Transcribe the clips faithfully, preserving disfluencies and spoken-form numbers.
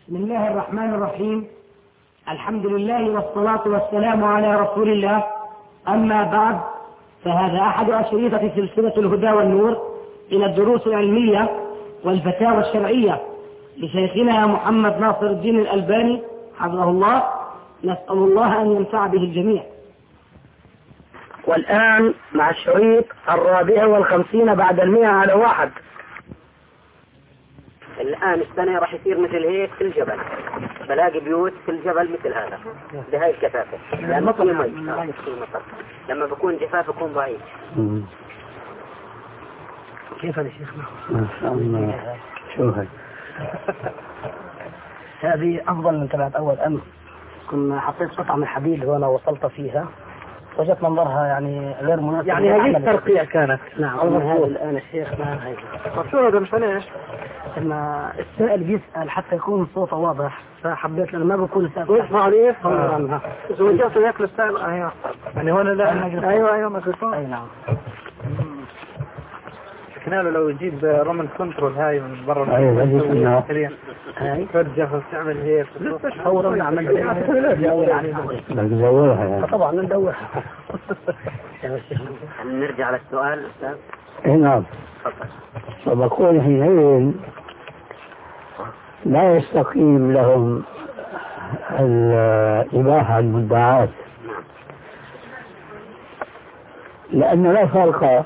بسم الله الرحمن الرحيم. الحمد لله والصلاة والسلام على رسول الله. أما بعد، فهذا أحد أشرطة سلسلة الهدى والنور إلى الدروس العلمية والفتاوى الشرعية لشيخنا محمد ناصر الدين الألباني حفظه الله. نسأل الله أن ينفع به الجميع. والآن مع الشريط الرابع والخمسين بعد المئة على واحد. الآن السنة راح يصير مثل هيك في الجبل، بلاقي بيوت في الجبل مثل هذا بهاي الكثافة، لأنه في مي في مطر. لما بكون جفاف يكون ضعيف. كيف هذا شيخنا؟ ما شاء الله. شو هاي؟ هذه أفضل من تبعت أول أمس. كنا حطيت قطعة من الحديد وأنا وصلت فيها، وجدت منظرها يعني غير مناسب. يعني هذه الترقية كانت. نعم. هذا الآن الشيخ ما هي. شو هذا؟ مش ليش؟ إن السائل بيسأل حتى يكون صوته واضح، فحبيت لأنه ما بكون السائل ويسمع عليه. عنها. إذا وجهت ياكل السائل. أيوه. يعني هون لا. أيوه أيوه ميكروفون. أي نعم. كنا لو يجيب رومان كنترول هاي من برا. أيوه هذه كنا. هاي. ترجع وتعمل هيك. فورا نعمل. ندور عليه. ندورها يعني. طبعا ندورها. نرجع للسؤال أستاذ. نعم. فبقول حينئذ لا يستقيم لهم الإباحة المدعاة، لأن لا فرق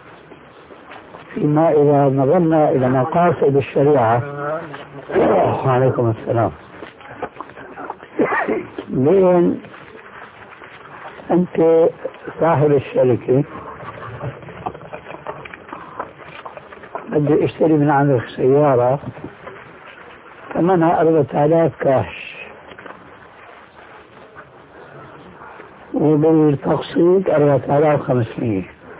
فيما إذا نظرنا إلى مقاصد الشريعة. وعليكم السلام. بين أنت صاحب الشركة بدي اشتري من عندك سيارة ثمنها أربعة آلاف كاش، وبالتقسيط أربعة آلاف وخمسمئة.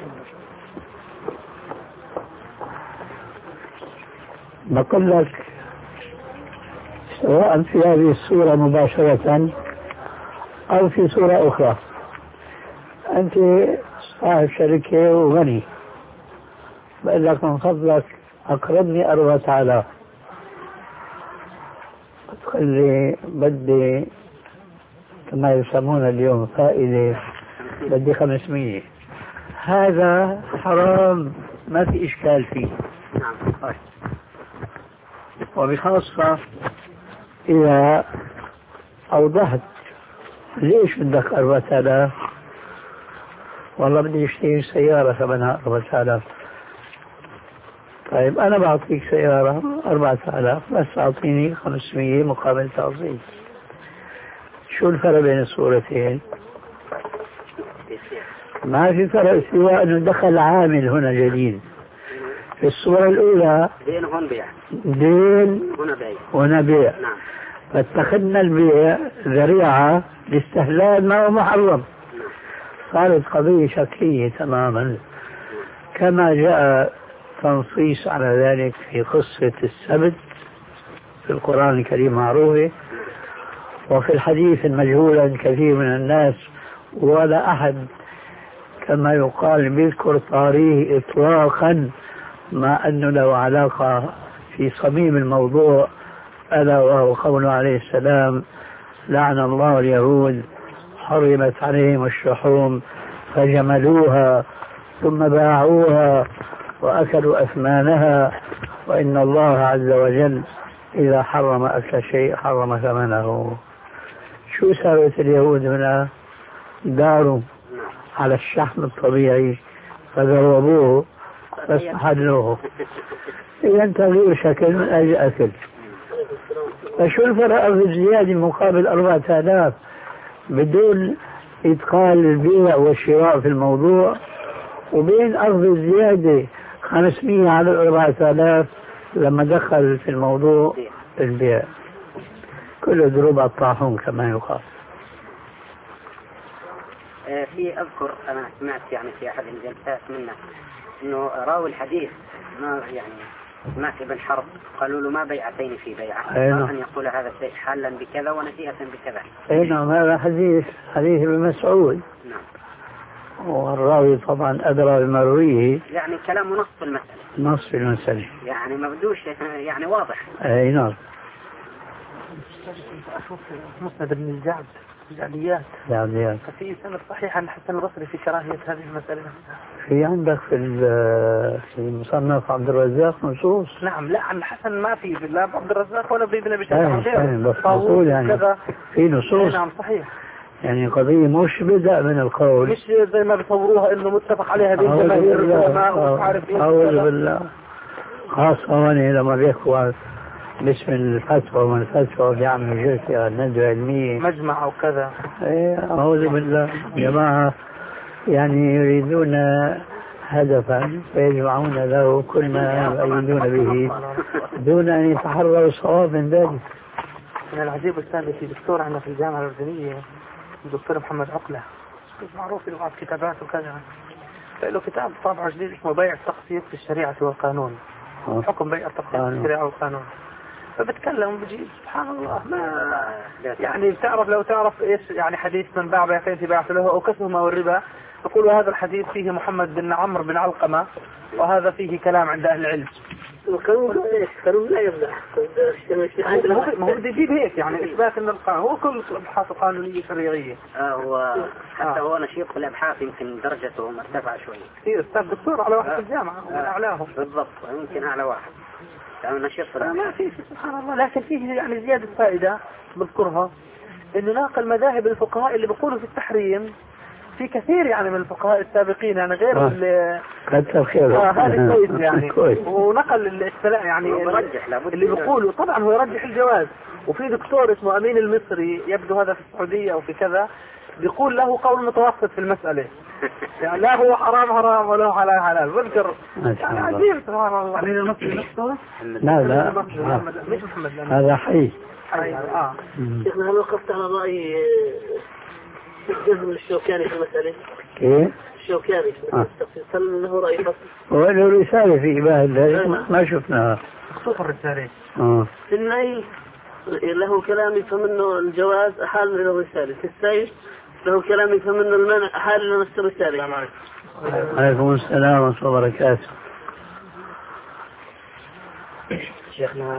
بقول لك سواء في هذه الصورة مباشرة أو في صورة أخرى، أنت صاحب شركة وغني، بقول لك من فضلك أقرضني أربعة آلاف، تقول لي بدي كما يسمون اليوم فائدة، بدي خمسمية. هذا حرام، ما في إشكال فيه. وبخاصة إذا أوضحت ليش بدك أربعة آلاف، والله بدي اشتري سيارة ثمنها أربعة آلاف. طيب أنا بعطيك سيارة أربعة آلاف بس أعطيني خمسمية مقابل تقسيط. شو الفرق بين الصورتين؟ ما في فرق سوى أنه دخل عامل هنا جديد. في الصورة الأولى دين هون بيع، دين هنا بيع، هنا بيع. نعم. فاتخذنا البيع ذريعة لاستهلال ما هو محرم. صارت قضية شكلية تماما، كما جاء تنصيص على ذلك في قصة السبت في القرآن الكريم معروفة، وفي الحديث المجهول كثير من الناس ولا أحد كما يقال بيذكر طاريه إطلاقا، ما أنه له علاقة في صميم الموضوع، ألا وهو قوله عليه السلام: لعن الله اليهود حرمت عليهم الشحوم فجملوها ثم باعوها وأكلوا أثمانها، وإن الله عز وجل إذا حرم أكل شيء حرم ثمنه. شو سوت اليهود هنا؟ داروا على الشحم الطبيعي فذوبوه فاستحلوه. إذا تغيير شكل من أجل أكل. فشو الفرق في الزيادة مقابل أربعة آلاف بدون إدخال البيع والشراء في الموضوع، وبين أرض الزيادة خمسمية على الأربعة آلاف لما دخل في الموضوع البيع؟ كله ضروب الطاحون كما يقال. في أذكر أنا سمعت يعني في أحد الجلسات منه إنه راوي الحديث ما يعني سمعت ابن حرب قالوا له ما بيعتين في بيعة، أن يقول هذا الشيء حالا بكذا ونسيئة بكذا. أي نعم، هذا حديث حديث ابن مسعود. نعم. والراوي طبعا أدرى بمرويه، يعني كلامه نص في المسألة. نص في المسألة، يعني ما بدوش يعني واضح. أي نعم. أشوف مسند ابن الجعد الجعليات الجعليات ففي سند صحيح عن الحسن البصري في كراهية هذه المسألة. في عندك في في مصنف عبد الرزاق نصوص؟ نعم لا عن الحسن ما في لا عبد الرزاق ولا بابن أبي شيبة غيره بس نقول يعني في نصوص. نعم صحيح يعني قضية مش بدأ من القول مش زي ما بيصوروها إنه متفق عليها بين جماهير العلماء ومش عارف إيه. أعوذ بالله. خاصة هون لما بيحكوا باسم الفتوى ومن الفتوى بيعملوا جلسة ندوة علمية مجمع أو كذا. إيه أعوذ بالله. جماعة يعني يريدون هدفا فيجمعون له كل ما يريدون به دون أن يتحرروا الصواب من ذلك. من العجيب الثاني في دكتور عندنا في الجامعة الأردنية الدكتور محمد عقلة معروف له بعض كتابات وكذا له كتاب طابع جديد اسمه بيع التخصيص في الشريعة والقانون. حكم بيع التخصيص في الشريعة والقانون. فبتكلم بجي سبحان الله ما يعني بتعرف لو تعرف ايش يعني حديث من باع بيعتين في بيعة له او كسبهما والربا يقول هذا الحديث فيه محمد بن عمرو بن علقمة وهذا فيه كلام عند اهل العلم. القانون ايش؟ القانون لا يمنع. ما هو بده يجيب هيك يعني اثبات ان القانون هو كل الابحاث القانونيه شرعيه. اه هو حتى هو نشيط في الابحاث يمكن درجته مرتفعه شوي. في استاذ دكتور على واحد في الجامعه ومن اعلاهم. بالضبط يمكن اعلى واحد. نشيط في ما في سبحان الله لكن فيه يعني زياده فائده بذكرها انه ناقل مذاهب الفقهاء اللي بيقولوا في التحريم في كثير يعني من الفقهاء السابقين يعني غير آه. اللي كتر خيره. اه هذا كويس يعني ونقل الاستلاء يعني اللي بيقولوا طبعا هو يرجح الجواز. وفي دكتور اسمه امين المصري يبدو هذا في السعوديه او في كذا بيقول له قول متوسط في المساله يعني لا هو حرام حرام ولا حلال حلال. بذكر يعني عجيب سبحان الله. امين المصري نفسه لا لا مش محمد هذا حي. اه شيخنا هل وقفت على رأي جزم الشوكاني في المسألة؟ كيف؟ الشوكاني آه. هل له رأي فصل؟ هو له رسالة في إباحة ذلك ما شفناها. خصوصا الرسالة. آه. في النهي له كلام فمنه الجواز أحال له رسالة. في السيف له كلام فمنه المنع أحال له نفس الرسالة. السلام عليكم. عليكم السلام ورحمة الله وبركاته. شيخنا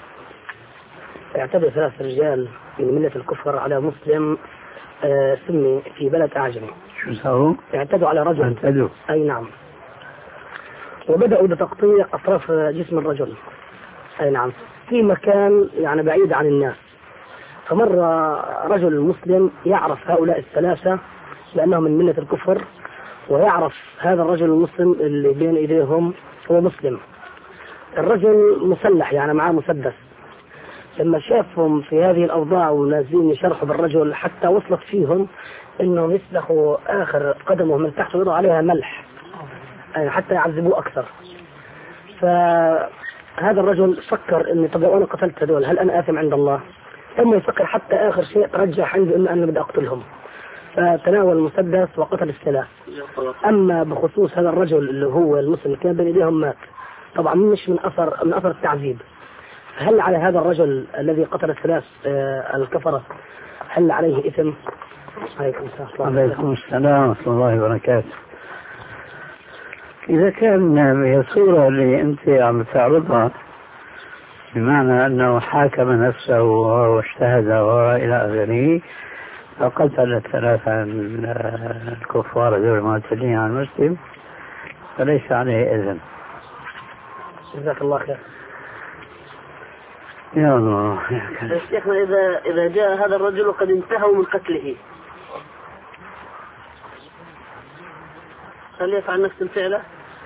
اعتدى ثلاث رجال من ملة الكفر على مسلم آه سمي في بلد أعجمي. شو سووا؟ اعتدوا على رجل. اعتدوا. أي نعم. وبدأوا بتقطيع أطراف جسم الرجل. أي نعم. في مكان يعني بعيد عن الناس. فمر رجل مسلم يعرف هؤلاء الثلاثة لأنهم من ملة الكفر ويعرف هذا الرجل المسلم اللي بين إيديهم هو مسلم. الرجل مسلح يعني معاه مسدس. لما شافهم في هذه الأوضاع ونازلين يشرحوا بالرجل حتى وصلت فيهم إنهم يسلخوا آخر قدمه من تحت ويضعوا عليها ملح يعني حتى يعذبوه أكثر. فهذا الرجل فكر إني طب لو أنا قتلت هذول هل أنا آثم عند الله؟ لما يفكر حتى آخر شيء رجح عنده إنه أنا بدي أقتلهم. فتناول المسدس وقتل الثلاث. أما بخصوص هذا الرجل اللي هو المسلم كان بين إيديهم مات طبعا مش من أثر من أثر التعذيب. هل على هذا الرجل الذي قتل الثلاث آه الكفرة هل عليه إثم؟ عليكم السلام. عليكم السلام ورحمة الله وبركاته. إذا كان هي الصورة اللي أنت عم تعرضها بمعنى أنه حاكم نفسه واجتهد وإلى آخره فقتل الثلاثة الكفار ذو المعتدين على المسلم فليس عليه إذن. جزاك الله خير. يا الله يا شيخنا إذا إذا جاء هذا الرجل وقد انتهوا من قتله هل يفعل نفس الفعل؟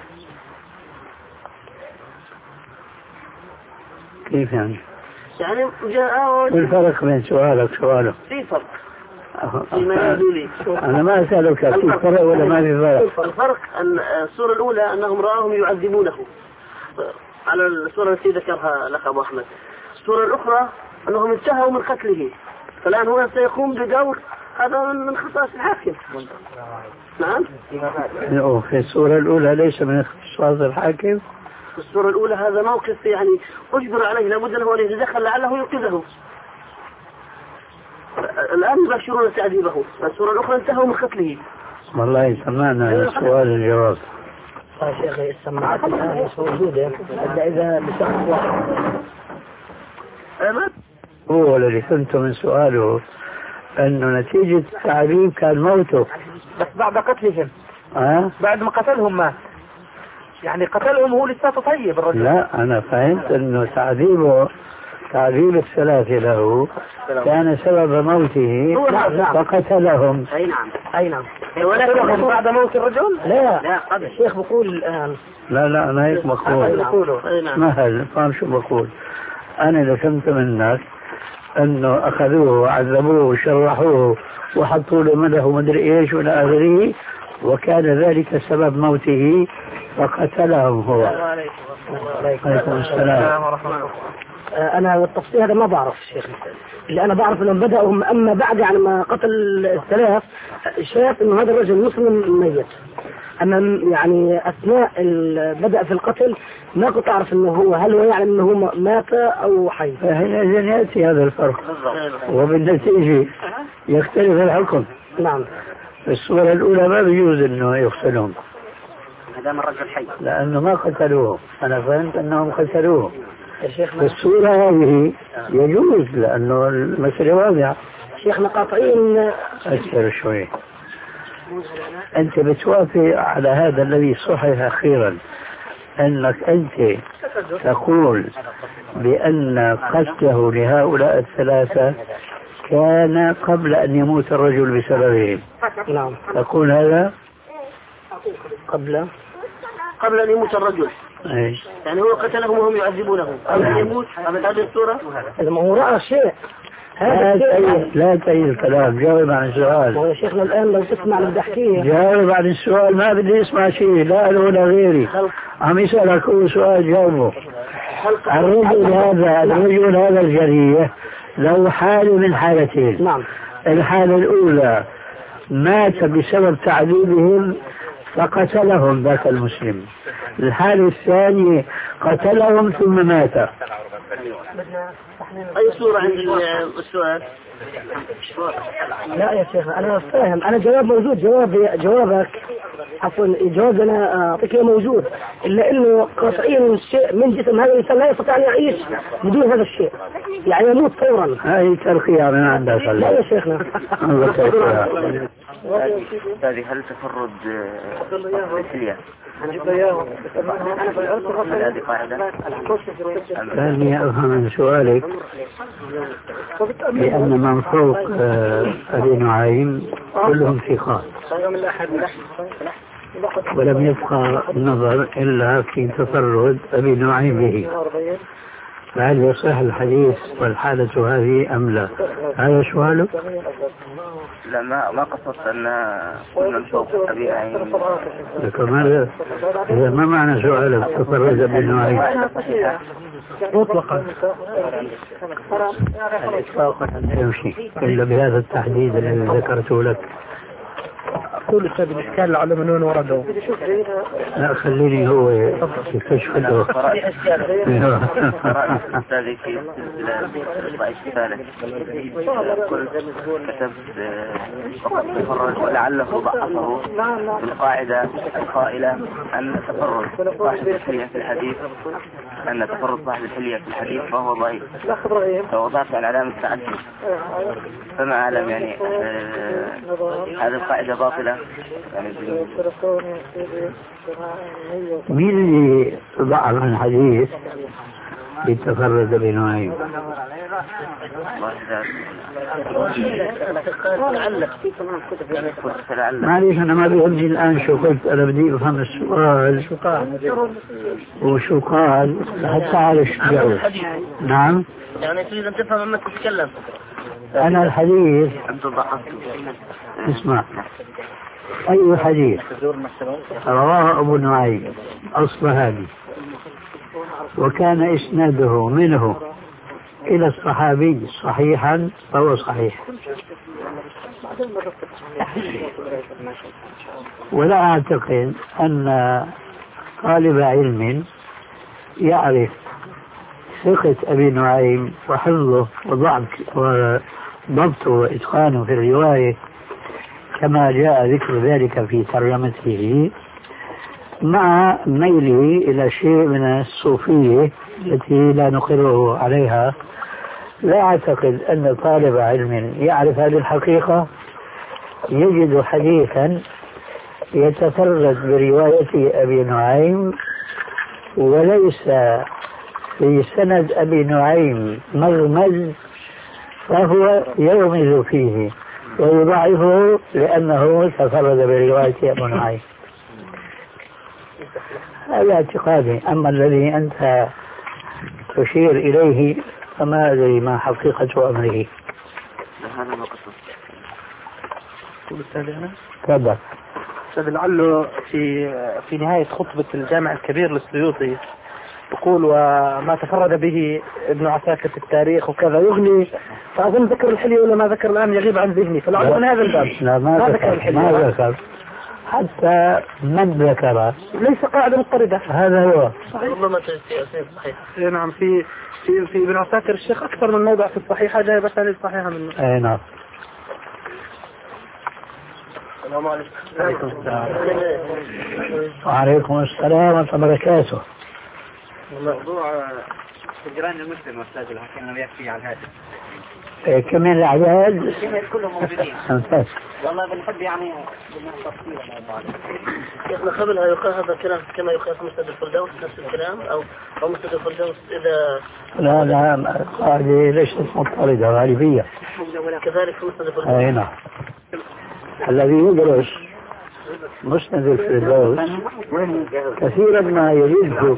كيف يعني؟ يعني جاء شو الفرق بين سؤالك وسؤاله؟ في فرق فيما يبدو لي. أنا ما أسألك في فرق ولا ما في فرق؟ الفرق أن الصورة الأولى أنهم رأوهم يعذبونه على الصورة التي ذكرها لك أبو أحمد. الصورة الأخرى أنهم انتهوا من قتله فالآن هو سيقوم بدور هذا من خصائص الحاكم. نعم. في الصورة الأولى ليس من خصائص الحاكم. الصورة الأولى هذا موقف يعني أجبر عليه لابد له أن يتدخل لعله ينقذه. الآن يباشرون تعذيبه. الصورة الأخرى انتهوا من قتله. والله سمعنا السؤال الجواب. يا شيخي السماعات الآن مش موجودة إلا إذا بشخص واحد. هو الذي فهمته من سؤاله أنه نتيجة التعذيب كان موته. بس بعد قتلهم. أه؟ بعد ما قتلهم مات. يعني قتلهم هو لساته طيب الرجل. لا أنا فهمت أنه تعذيبه تعذيب الثلاثة له كان سبب موته فقتلهم. أي نعم أي نعم. ولكن بعد موت الرجل؟ لا لا قبل. الشيخ بقول الآن. لا لا أنا هيك بقول. ما هل فهم شو بقول. أنا اللي فهمت منك أنه أخذوه وعذبوه وشرحوه وحطوا له مده ومدري إيش ولا آخره، وكان ذلك سبب موته فقتلهم هو. عليكم السلام ورحمة الله. أنا والتفصيل هذا ما بعرف الشيخ، اللي أنا بعرف أنهم بدأوا أما بعد يعني ما قتل الثلاث شاف أنه هذا الرجل مسلم ميت، أما يعني أثناء بدأ في القتل ما كنت أعرف أنه هو هل هو يعني أنه هو مات أو حي. فهنا يأتي هذا الفرق وبالنتيجة يختلف الحكم. نعم. في الصورة الأولى ما بيجوز أنه يقتلهم هذا من رجل حي لأنه ما قتلوه. أنا فهمت أنهم قتلوه. في الصورة هذه يجوز لأنه المسألة واضحة. شيخنا قاطعين. أكثر شوي. أنت بتوافق على هذا الذي صحح أخيرا أنك أنت تقول بأن قتله لهؤلاء الثلاثة كان قبل أن يموت الرجل بسببهم. نعم. تقول هذا قبل قبل أن يموت الرجل. أي. يعني هو قتلهم وهم يعذبونه قبل أن يموت. قبل هذه الصورة إذا ما هو رأى شيء. لا تأيي لا تأيي الكلام. جاوب عن السؤال. يا شيخنا الآن لو تسمع اللي بدي أحكيه. جاوب عن السؤال. ما بدي اسمع شيء لا أنا ولا غيري. عم يسألك كل سؤال جاوبه. الرجل هذا الرجل هذا الجريح له حالة من حالتين. نعم. الحالة الأولى مات بسبب تعذيبهم فقتلهم ذاك المسلم. الحالة الثانية قتلهم ثم مات. أي صورة عند السؤال؟ لا يا شيخ أنا فاهم. أنا جواب موجود. جواب جوابك عفوا جواب أنا أعطيك موجود إلا إنه قطعين شيء من جسم هذا الإنسان لا يستطيع أن يعيش بدون هذا الشيء، يعني يموت فورا. هاي ترقية من عندك. لا يا شيخنا. هذه هل تفرد الحلية؟ هذه قاعدة. ثانيا أفهم من سؤالك لأن من فوق أبي نعيم كلهم ثقات ولم يبقى النظر إلا في تفرد أبي نعيم به، فهل يصح الحديث والحالة هذه أم لا؟ هذا سؤاله؟ لا ما ما قصدت أن كل من فوق أبي نعيم. لكن ماذا؟ إذا ما معنى سؤالك تفرد أبي نعيم؟ مطلقا الإطلاق لا يمشي إلا بهذا التحديد الذي ذكرته لك. كل أستاذ الإشكال العلماء من وردوا. لا خليني هو يكتشف له. أستاذي في ضعيف الثالث كتبت فقط تفرج ولعله ضعفه بالقاعدة القائلة أن تفرج صاحب الحلية في الحديث أن تفرج صاحب الحلية في الحديث فهو ضعيف، فوضعت على علامة التعدي. فما أعلم يعني هذه القاعدة باطلة يعني. مين اللي ضعف عن الحديث يتفرد بنوعين؟ معليش أنا ما بيهمني الآن شو قلت، أنا بدي أفهم السؤال شو قال وشو قال حتى أعرف شو جاوب. نعم يعني تريد أن تفهم أنك تتكلم. أنا الحديث اسمع أي حديث رواه أبو نعيم أصبهاني وكان إسناده منه إلى الصحابي صحيحا فهو صحيح، ولا أعتقد أن طالب علم يعرف ثقة أبي نعيم وحفظه وضبط وضبطه وإتقانه في الرواية كما جاء ذكر ذلك في ترجمته، مع ميله إلى شيء من الصوفية التي لا نقره عليها، لا أعتقد أن طالب علم يعرف هذه الحقيقة يجد حديثا يتفرد برواية أبي نعيم وليس في سند أبي نعيم مغمز فهو يغمز فيه ويضعفه لأنه تفرد برواية أبي نعيم. هذا اعتقادي. أما الذي أنت تشير إليه فما أدري ما حقيقة أمره. هذا ما قصد. أستاذ أنا؟ تفضل. أستاذ لعله في في نهاية خطبة الجامع الكبير للسيوطي يقول وما تفرد به ابن عساكر في التاريخ وكذا يغني، فأظن ذكر الحلية ولا ما ذكر الآن يغيب عن ذهني، فلعله من هذا الباب. لا ما, ما ذكر الحلية. ما ذكر حتى من ذكر ليس قاعدة مضطردة. هذا هو. ربما صحيح. نعم في في في ابن عساكر الشيخ أكثر من موضع في الصحيحة جاي بس هذه الصحيحة منه. أي نعم. السلام عليكم. وعليكم السلام ورحمة الله وبركاته. موضوع هجران المسلم أستاذ الحكيم لم يكفي على هذا. إيه كمان الأعداد؟ كمان كلهم موجودين. ممتاز. والله بنحب يعني بالتفصيل الموضوع. شيخنا قبلها يقال هذا الكلام كما يقال في مسند الفردوس نفس الكلام أو أو مسند الفردوس إذا لا لا هذه ليست مضطردة غالبية. كذلك في مسند الفردوس. أي نعم. الذي يدرس مسند الفردوس كثيرا ما يجد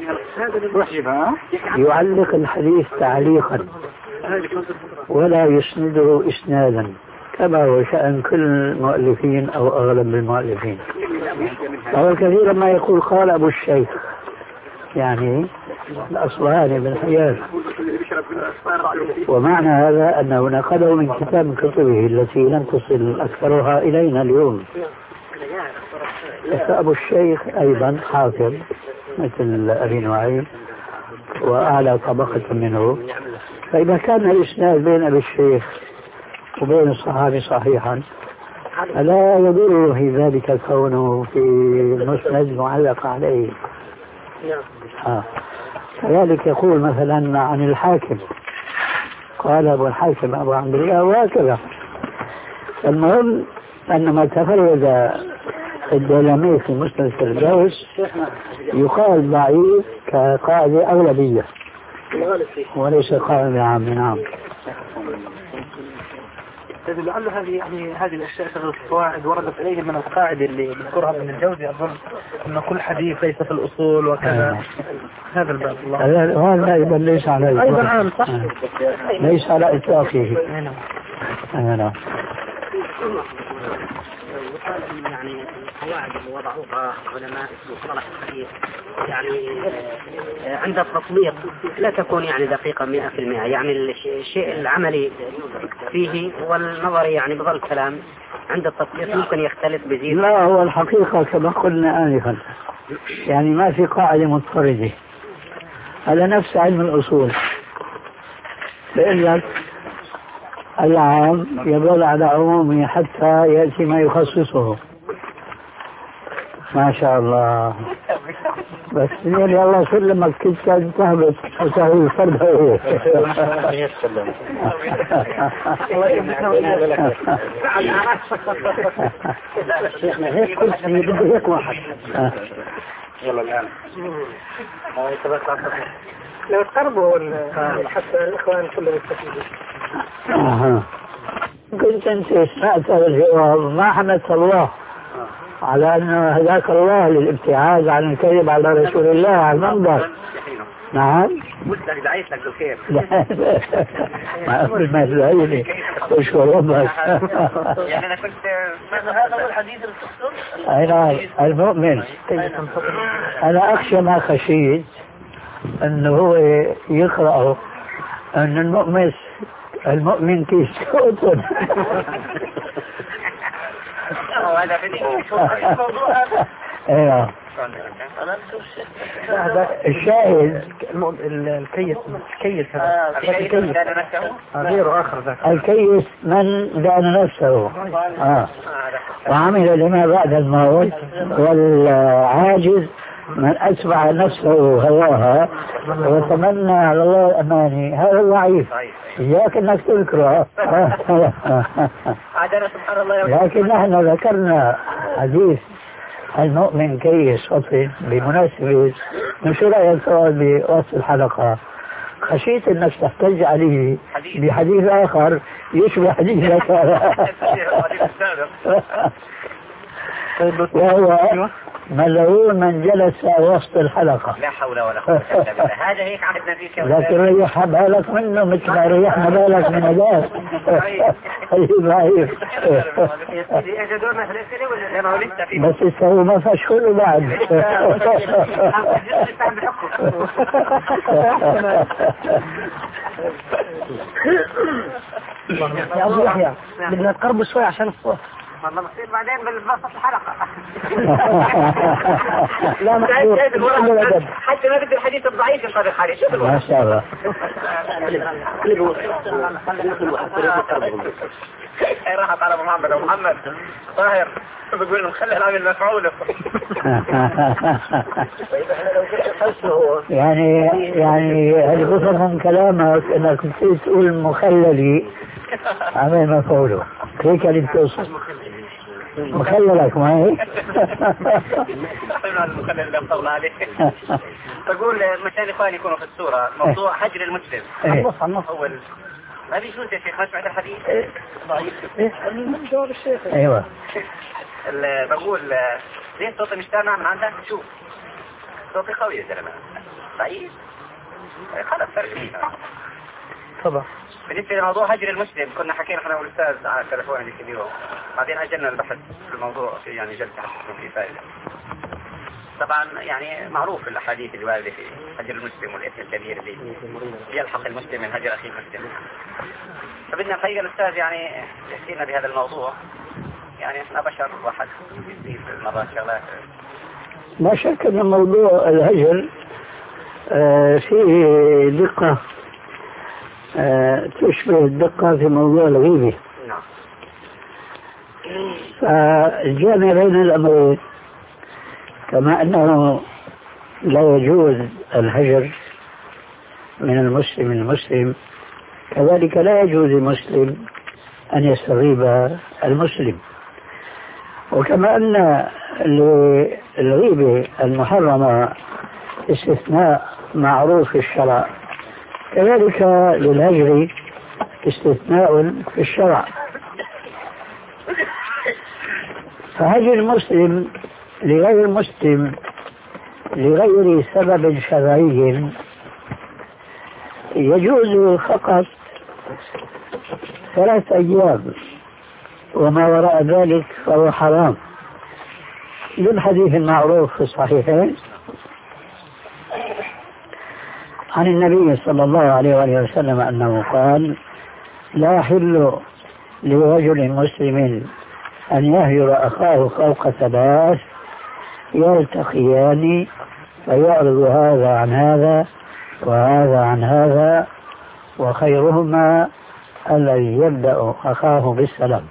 يعلق الحديث تعليقا ولا يسنده إسنادا كما هو شأن كل المؤلفين أو أغلب المؤلفين. وهو كثيرا ما يقول قال أبو الشيخ يعني الأصبهاني بن حيان، ومعنى هذا أنه نقله من كتاب من كتبه التي لم تصل أكثرها إلينا اليوم. فأبو الشيخ أيضا حافظ مثل أبي نعيم وأعلى طبقة منه، فإذا كان الإسناد بين أبي الشيخ وبين الصحابي صحيحا ألا يضر في ذلك كونه في المسند معلق عليه. آه. كذلك يقول مثلا عن الحاكم قال أبو الحاكم أبو عبد الله وهكذا. المهم أن ما تفرد الدلمي في مسند الفردوس يقال ضعيف كقاعدة أغلبية وليس قاعدة عامة. نعم. لعل هذه يعني هذه الأشياء شغل القواعد وردت إليه من القاعدة اللي ذكرها ابن الجوزي أظن أن كل حديث ليس في الأصول وكذا. هذا الباب الله. هذا أيضا ليس على أيضا عام صح. ليس على إطلاقه. أنا يعني القواعد اللي وضعوها علماء مصطلح الحديث يعني عند التطبيق لا تكون يعني دقيقة مئة في المئة، يعني الشيء العملي فيه والنظري يعني بظل كلام عند التطبيق ممكن يختلف بزيد. لا هو الحقيقة كما قلنا آنفا يعني ما في قاعدة مضطردة على نفس علم الأصول، لأن العام يدل على عمومه حتى يأتي ما يخصصه. ما شاء الله. بس يا الله سلمك كنت تهبط وتهوي فرده هو. شيخنا هيك كل شيء بده هيك واحد. يلا الآن. لو تقربوا حتى الإخوان كلهم يستفيدوا. كنت أنت سمعت الجواب ما حمدت الله على أن هداك الله للابتعاد عن الكذب على رسول الله على المنبر. نعم. مستعد دعيت لك بالخير. ما أقول ما تدعيني أشكر ربك. يعني أنا كنت هذا هو الحديث القصص. أي نعم المؤمن. أنا أخشى ما خشيت أنه هو يقرأ أن المؤمن المؤمن كيس كتب. هذا ايوه الشاهد الكيس الكيس هذا الكيس غير آخر ذاك الكيس من دان نفسه آه. وعمل لما بعد الموت، والعاجز من أتبع نفسه هواها وتمنى على الله الأماني هذا ضعيف. إياك أنك تذكره. لكن نحن ذكرنا حديث المؤمن كيس وصف بمناسبة من شو رأيك بوصف الحلقة؟ خشيت أنك تحتج عليه بحديث آخر يشبه حديثك وهو ملعون من جلس وسط الحلقة. لا حول ولا قوة إلا بالله. هذا هيك عهدنا فيك يا لكن ريح بالك منه مثل ما ريحنا بالك من هذاك. ضعيف. بس هو ما فيش كله بعد. يا أبو يحيى بدنا نقرب شوي عشان الصوت. والله بصير بعدين بالبسط الحلقة. لا محظور حتى ما بدي الحديث الضعيف يصرخ عليه. شوف ما شاء الله. اي راحت على محمد ومحمد طاهر بيقول لهم خلي العامل مفعول. يعني يعني هل بصر من كلامك انك تقول مخللي عامل مفعوله هيك اللي بتوصل مخللك ما هيك؟ المخلل اللي طول عليه. تقول مشان اخواني يكونوا في الصورة موضوع حجر المسلم. النص النص اول ما بيجوز يا شيخ ما سمعت الحديث ضعيف. جواب الشيخ. ايوه. بقول ليه صوتي مش سامع من عندك؟ شوف صوتي قوي يا زلمة ضعيف. خلاص ترجمة. طبعا. بالنسبة لموضوع هجر المسلم كنا حكينا احنا والأستاذ على التلفون هذيك اليوم. بعدين أجلنا البحث في الموضوع في يعني جلسة في فائدة. طبعا يعني معروف الأحاديث اللي واردة في هجر المسلم والإثم الكبير اللي يلحق المسلم من هجر أخيه المسلم. فبدنا الحقيقة الأستاذ يعني يحكينا بهذا الموضوع. يعني احنا بشر واحد يصير مرات شغلات. لا شك أن موضوع الهجر آه فيه دقة آه تشبه الدقة في موضوع الغيبة. نعم. فالجامع بين الأمرين كما أنه لا يجوز الهجر من المسلم المسلم كذلك لا يجوز المسلم أن يستغيب المسلم. وكما أن للغيبة المحرمة استثناء معروف في الشرع كذلك للهجر استثناء في الشرع. فهجر المسلم لغير المسلم لغير سبب شرعي يجوز فقط ثلاث أيام وما وراء ذلك فهو حرام للحديث المعروف في الصحيحين عن النبي صلى الله عليه وآله وسلم أنه قال لا يحل لرجل مسلم أن يهجر أخاه فوق ثلاث يلتقيان فيعرض هذا عن هذا وهذا عن هذا وخيرهما الذي يبدأ أخاه بالسلام.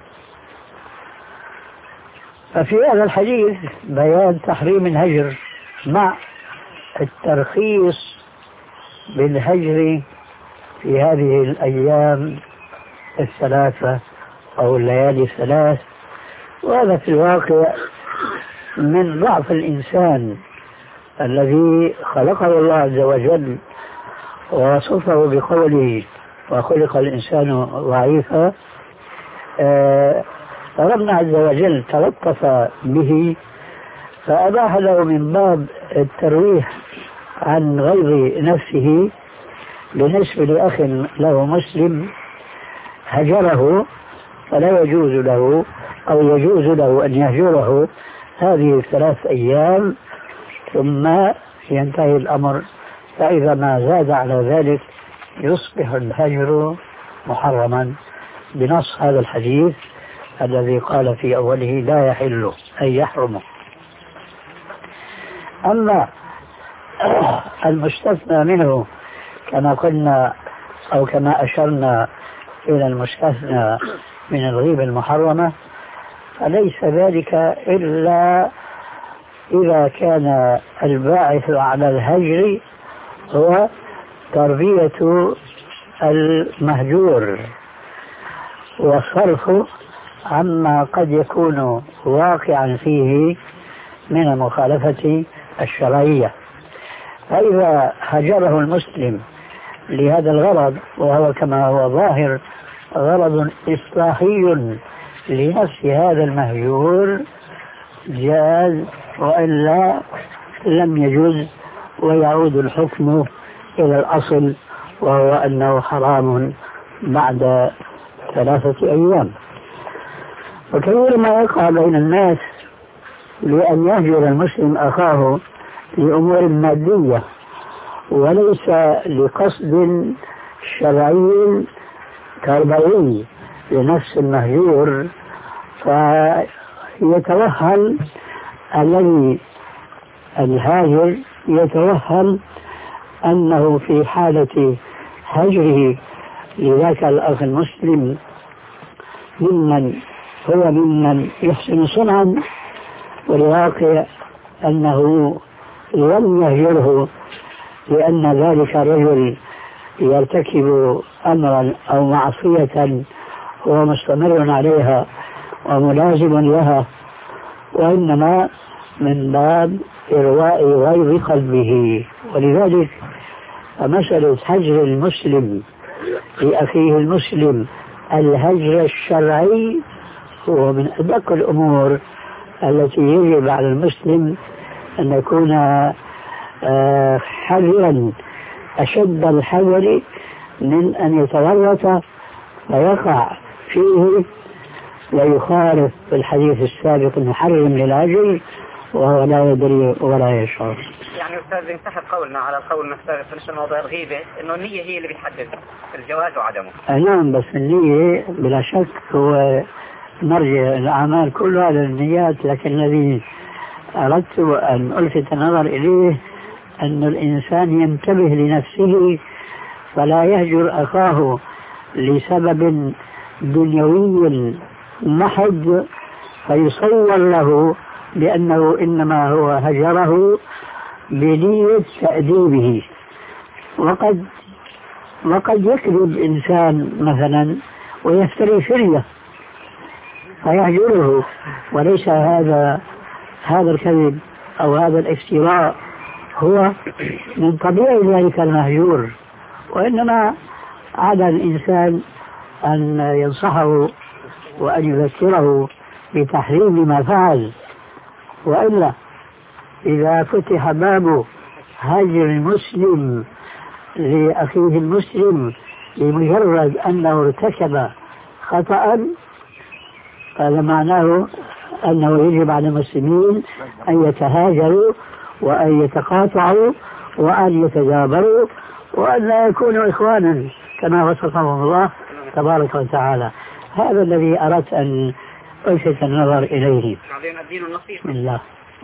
ففي هذا الحديث بيان تحريم الهجر مع الترخيص بالهجر في هذه الأيام الثلاثة أو الليالي الثلاث. وهذا في الواقع من ضعف الإنسان الذي خلقه الله عز وجل ووصفه بقوله وخلق الإنسان ضعيفا. آه ربنا عز وجل تلطف به فأباح له من باب الترويح عن غير نفسه بالنسبة لأخ له مسلم هجره فلا يجوز له أو يجوز له أن يهجره هذه الثلاث أيام ثم ينتهي الأمر. فإذا ما زاد على ذلك يصبح الهجر محرما بنص هذا الحديث الذي قال في أوله لا يحل أي يحرم. أما المستثنى منه كما قلنا أو كما أشرنا إلى المستثنى من الغيبة المحرمة فليس ذلك إلا إذا كان الباعث على الهجر هو تربية المهجور وصرفه عما قد يكون واقعا فيه من المخالفة الشرعية. فإذا هجره المسلم لهذا الغرض، وهو كما هو ظاهر غرض إصلاحي لنفس هذا المهجور، جاز، وإلا لم يجوز، ويعود الحكم إلى الأصل وهو أنه حرام بعد ثلاثة أيام. وكثير ما يقع بين الناس لأن يهجر المسلم أخاه لأمور مادية وليس لقصد شرعي تربوي لنفس المهجور، فيتوهم الذي الهاجر يتوهم أنه في حالة هجره لذاك الأخ المسلم ممن هو ممن يحسن صنعا، والواقع أنه لم يهجره لأن ذلك الرجل يرتكب أمرا أو معصية هو مستمر عليها وملازم لها، وإنما من باب إرواء غيظ قلبه. ولذلك فمسألة هجر المسلم لأخيه المسلم الهجر الشرعي هو من أدق الأمور التي يجب على المسلم أن يكون حذرا أشد الحذر من أن يتورط ويقع فيه ويخالف في الحديث السابق المحرم للهجر وهو لا يدري ولا يشعر. يعني أستاذ ينتهي قولنا على القول السابق في موضوع الغيبة إنه النية هي اللي بتحدد الجواز وعدمه. نعم، بس النية بلا شك هو مرجع الأعمال كلها للنيات، لكن الذي أردت أن ألفت النظر إليه أن الإنسان ينتبه لنفسه فلا يهجر أخاه لسبب دنيوي محض فيصور له بأنه إنما هو هجره بنية تأديبه. وقد وقد يكذب إنسان مثلا ويفتري فرية فيهجره، وليس هذا هذا الكذب أو هذا الافتراء هو من طبيعي ذلك المهجور، وإنما على الإنسان أن ينصحه وأن يذكره بتحريم ما فعل. وإلا إذا فتح باب هجر المسلم لأخيه المسلم لمجرد أنه ارتكب خطأ، هذا معناه أنه يجب على المسلمين أن يتهاجروا وأن يتقاطعوا وأن يتجابروا وأن لا يكونوا إخوانا كما وصفهم الله تبارك وتعالى. هذا الذي أردت أن ألفت النظر إليه. بسم الله.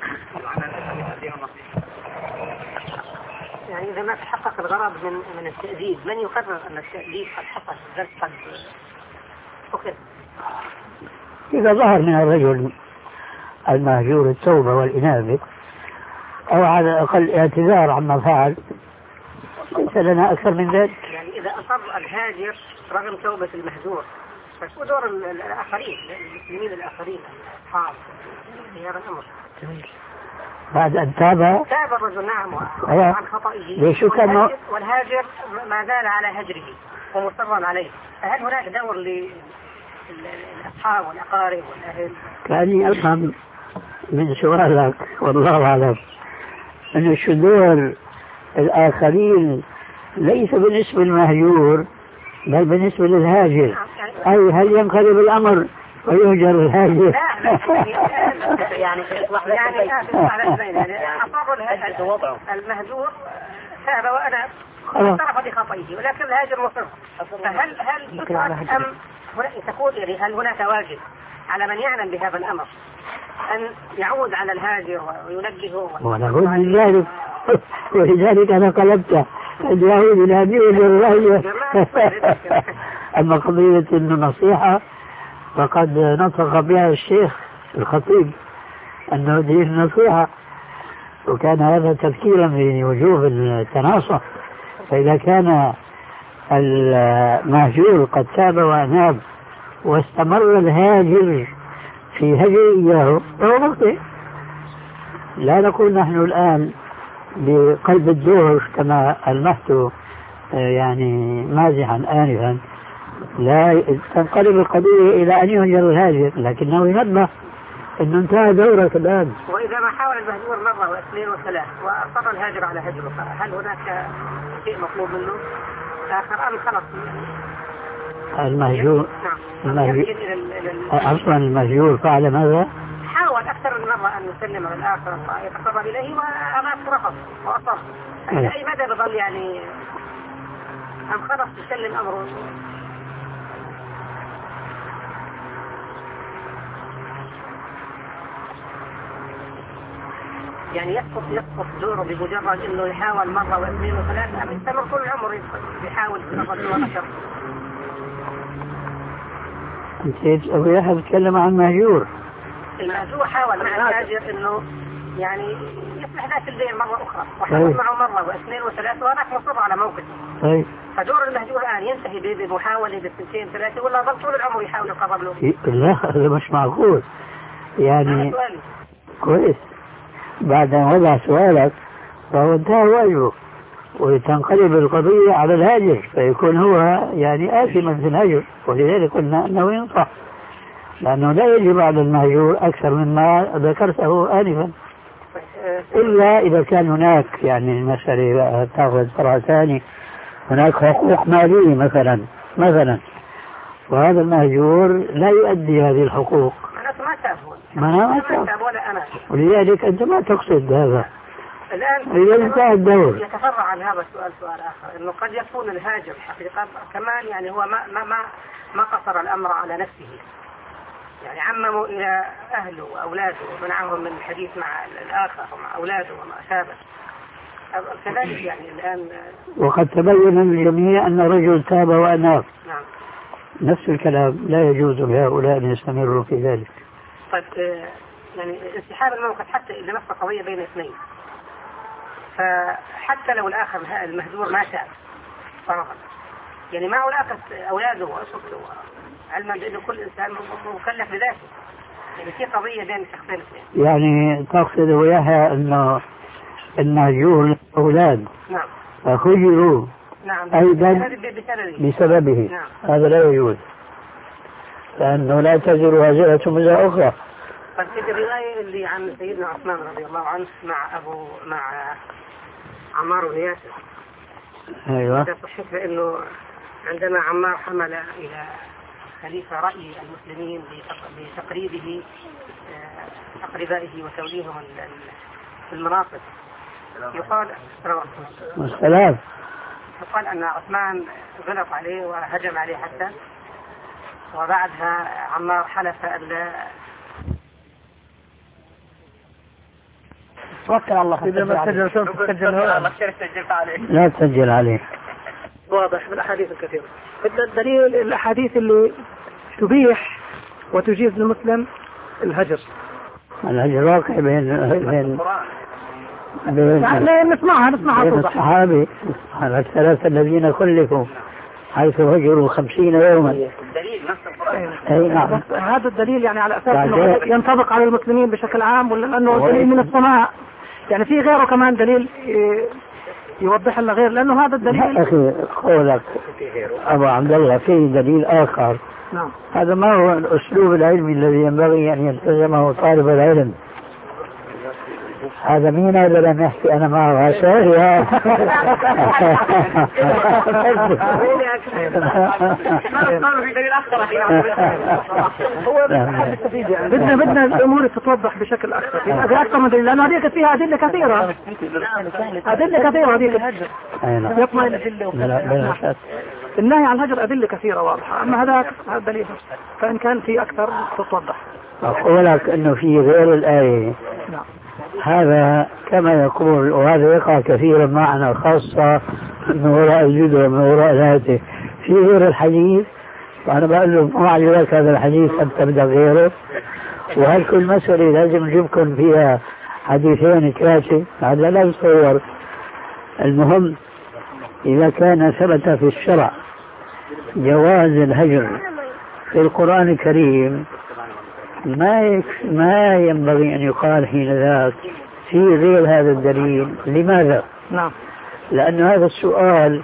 يعني إذا ما تحقق الغرض من من التأديب، من يقرر أن التأديب قد حصل قد أخذ؟ إذا ظهر من الرجل المهجور التوبة والإنابة أو على الأقل اعتذار عما فعل ليس لنا أكثر من ذلك. يعني إذا أصر الهاجر رغم توبة المهجور فشو دور الآخرين المسلمين الآخرين الأصحاب في هذا الأمر؟ بعد أن تاب تاب الرجل نعم عن خطئه والهاجر, والهاجر ما زال على هجره ومصرا عليه، فهل هناك دور للأصحاب والأقارب والأهل؟ كأني أفهم من سؤالك والله أعلم أن شذور الآخرين ليس بالنسبة للمهجور بل بالنسبة للهاجر، أي هل ينقلب الأمر ويهجر الهاجر؟ يعني يعني أصاب المهجور تاب وأنا اعترف بخطئه ولكن الهاجر مصر، فهل هل أم تكون يعني هل هناك واجب على من يعلم بهذا الأمر أن يعود على الهاجر وينبهه؟ ونقول من ذلك ولذلك أنا قلبت اليهود الهادي والرأي. أما قضية النصيحة فقد نطق بها الشيخ الخطيب أنه دين النصيحة، وكان هذا تفكيرا في وجوب التناصح. فإذا كان المهجور قد تاب وأناب واستمر الهاجر في هجر إياه فهو مخطئ. لا نقول نحن الآن بقلب الدور كما ألمحت يعني مازحا آنفا لا تنقلب القضية إلى أن يهجر الهاجر، لكنه ينبه أنه انتهى دورك الآن. وإذا ما حاول المهجور مرة واثنين وثلاث وأصر الهاجر على هجره هل هناك شيء مطلوب منه آخر أم خلص؟ المهجور نعم. أصلا المهجور فعل ماذا؟ حاول أكثر من مرة أن يسلم على الآخر يتقرب إليه وأمات رفض وأصر. إلى أي مدى بظل يعني أم خلص يسلم أمره؟ يعني يسقط يسقط دوره بمجرد انه يحاول مره واثنين وثلاثه ام يستمر طول العمر يحاول في نظر ونشر؟ انت ابو يحيى بتكلم عن مهجور. المهجور حاول مع الهاجر انه يعني يصلح ذات البيع مره اخرى وحاول معه مره واثنين وثلاثه وهناك مصر على موقف. طيب فدور المهجور الان ينتهي بمحاوله بالسنتين ثلاثه ولا ظل طول العمر يحاول يقرب له؟ لا هذا مش معقول يعني. كويس بعد أن وضع سؤالك فهو انتهى واجبه وتنقلب القضية على الهاجر فيكون هو يعني آثما في الهجر. ولذلك قلنا أنه ينصح لأنه لا يجب على المهجور أكثر مما ذكرته آنفا إلا إذا كان هناك يعني المسألة تأخذ فرع ثاني هناك حقوق مالية مثلا مثلا وهذا المهجور لا يؤدي هذه الحقوق. ما أنا ما تاب ولا أنا. ولذلك أنت ما تقصد هذا. الآن إذا انتهى الدور. يتفرع عن هذا السؤال سؤال آخر إنه قد يكون الهاجر حقيقة كمان يعني هو ما ما ما ما قصر الأمر على نفسه يعني عمموا إلى أهله وأولاده ومنعهم من الحديث مع الآخر ومع أولاده وما شابه كذلك يعني الآن. وقد تبين للجميع أن الرجل تاب وأناب. نعم. نفس الكلام لا يجوز لهؤلاء أن يستمروا في ذلك. طيب يعني انسحاب الموقف حتى إذا نفس قضية بين اثنين فحتى لو الآخر المهجور ما تاب فرضا يعني معه الآخر أولاده وأسرته علما بأنه كل إنسان مكلف بذاته يعني في قضية بين الشخصين اثنين. يعني تقصد وياها أنه المهجور أولاد نعم فهجروا نعم أيضا بسببه نعم. هذا لا يجوز لأنه لا تزر وازرة وزر أخرى. فالسيد الرواية اللي عن سيدنا عثمان رضي الله عنه مع أبو مع عمار بن ياسر أيوة صحيح بأنه عندما عمار حمل إلى خليفة رأي المسلمين بتقريبه أقربائه وتوليهم المناصب يقال والسلام يقال أن عثمان غلط عليه وهجم عليه حتى وبعدها عمار حلف أن توكل على الله. إذا ما سجل شو تسجل عليه؟ لا تسجل عليه. واضح من الأحاديث الكثيرة. الدليل الأحاديث اللي تبيح وتجيز للمسلم الهجر. الهجر واقع بين بين بين نسمعها نسمعها بين الصحابي على الثلاثة الذين خلفوا حيث هجروا خمسين يوما. دليل نفس القرآن. أي نعم. هذا الدليل يعني على أساس أنه ينطبق على المسلمين بشكل عام ولا أنه دليل من السماء يعني في غيره كمان دليل يوضح لنا غير لأنه هذا الدليل. أخي قولك أبو عبد الله في دليل آخر. نعم. هذا ما هو الأسلوب العلمي الذي ينبغي أن يلتزمه طالب العلم. هذا مين هذا لم يحكي أنا معه سوري بدنا بدنا الأمور تتوضح بشكل أكثر هذا أكثر من دليل لأنه هذيك فيها أدلة كثيرة أدلة كثيرة هذيك يطمئن النهي عن الهجر أدلة كثيرة واضحة أما هذا هذا دليل فإن كان في أكثر تتوضح. أقول لك أنه في غير الآية نعم. هذا كما يقول وهذا يقع كثيرا معنا خاصة من وراء الجدر من وراء ذاته في غير الحديث وأنا بقول له ما عجبك هذا الحديث أن تبدأ غيره وهل كل مسألة لازم نجيبكم فيها حديثين ثلاثة هذا لا يتصور. المهم إذا كان ثبت في الشرع جواز الهجر في القرآن الكريم ما ما ينبغي أن يقال حين ذاك في غير هذا الدليل. لماذا؟ نعم. لأن هذا السؤال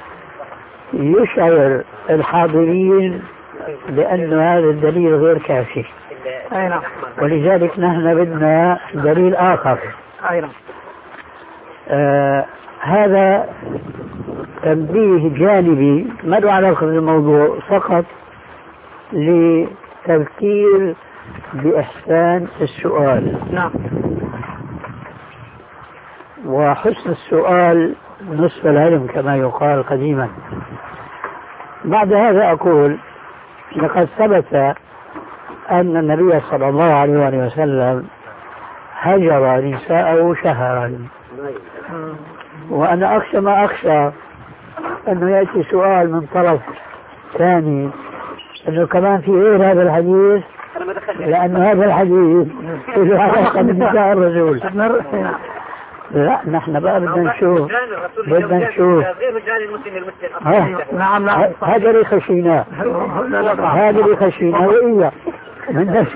يشعر الحاضرين بأن هذا الدليل غير كافي. أي نعم. ولذلك نحن بدنا دليل آخر. أي نعم. آه هذا تنبيه جانبي ما له علاقة بالموضوع، فقط لتذكير بإحسان السؤال. نعم. وحسن السؤال نصف العلم كما يقال قديما. بعد هذا أقول لقد ثبت أن النبي صلى الله عليه وسلم هجر نساءه شهرا، وأنا أخشى ما أخشى أنه يأتي سؤال من طرف ثاني أنه كمان في غير هذا الحديث، لأن هذا الحديث له علاقة بنساء الرسول. لا نحن بقى بدنا نشوف بدنا نشوف نعم نعم هذا اللي خشيناه هذا اللي خشيناه وإياه من نفسه.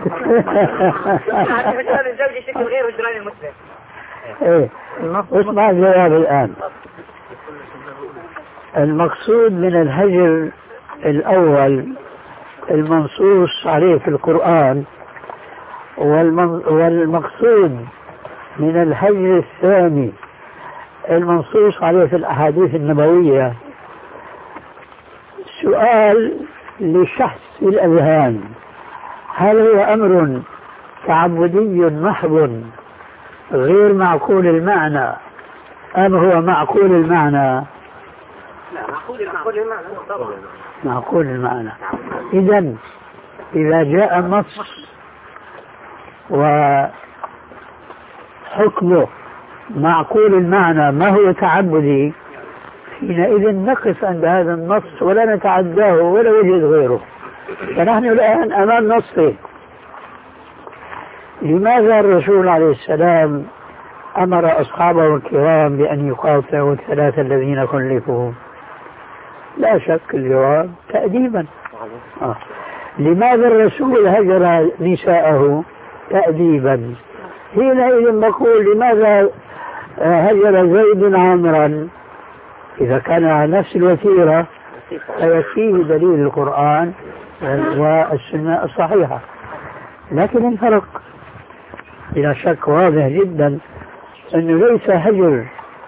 ايه اسمع الجواب الآن. المقصود من الهجر الأول المنصوص عليه في القرآن، والمقصود من الهجر الثاني المنصوص عليه في الأحاديث النبوية سؤال لشخص الأذهان: هل هو أمر تعبدي محض غير معقول المعنى أم هو معقول المعنى؟ لا معقول المعنى طبعا معقول المعنى. إذن إذا جاء النص وحكمه معقول المعنى ما هو تعبدي، حينئذ نقف عند هذا النص ولا نتعداه ولا وجد غيره. فنحن الآن أمام نصين. لماذا الرسول عليه السلام أمر أصحابه الكرام بأن يقاطعوا الثلاثة الذين خلفوا؟ لا شك الجواب تأديبا. آه. لماذا الرسول هجر نساءه؟ تأديبا. حينئذ نقول لماذا هجر زيد عمرا؟ إذا كان على نفس الوتيرة فيكفيه دليل القرآن والسنة الصحيحة. لكن الفرق بلا شك واضح جدا أنه ليس هجر،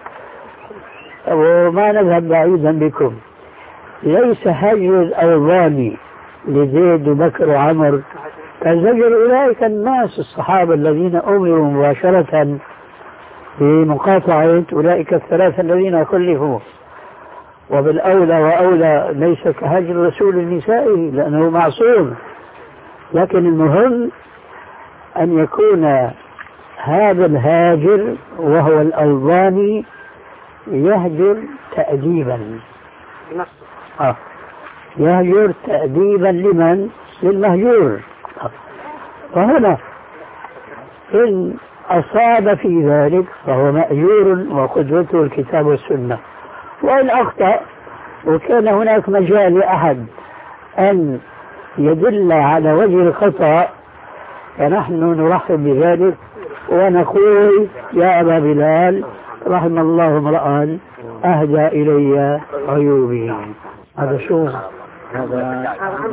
وما نذهب بعيدا بكم، ليس هجر الأوضاني لزيد وبكر وعمر كزجر أولئك الناس الصحابة الذين أمروا مباشرة بمقاطعة أولئك الثلاثة الذين خلفوا. وبالأولى وأولى ليس كهجر رسول النساء لأنه معصوم، لكن المهم أن يكون هذا الهاجر وهو الألباني يهجر تأديبا. آه. يهجر تأديبا لمن؟ للمهجور. آه. فهنا إن أصاب في ذلك فهو مأجور وقدوته الكتاب والسنة، وإن أخطأ وكان هناك مجال لأحد أن يدل على وجه الخطأ فنحن نرحب بذلك ونقول: يا أبا بلال رحم الله امرأ أهدى إلي عيوبي. هذا شو هذا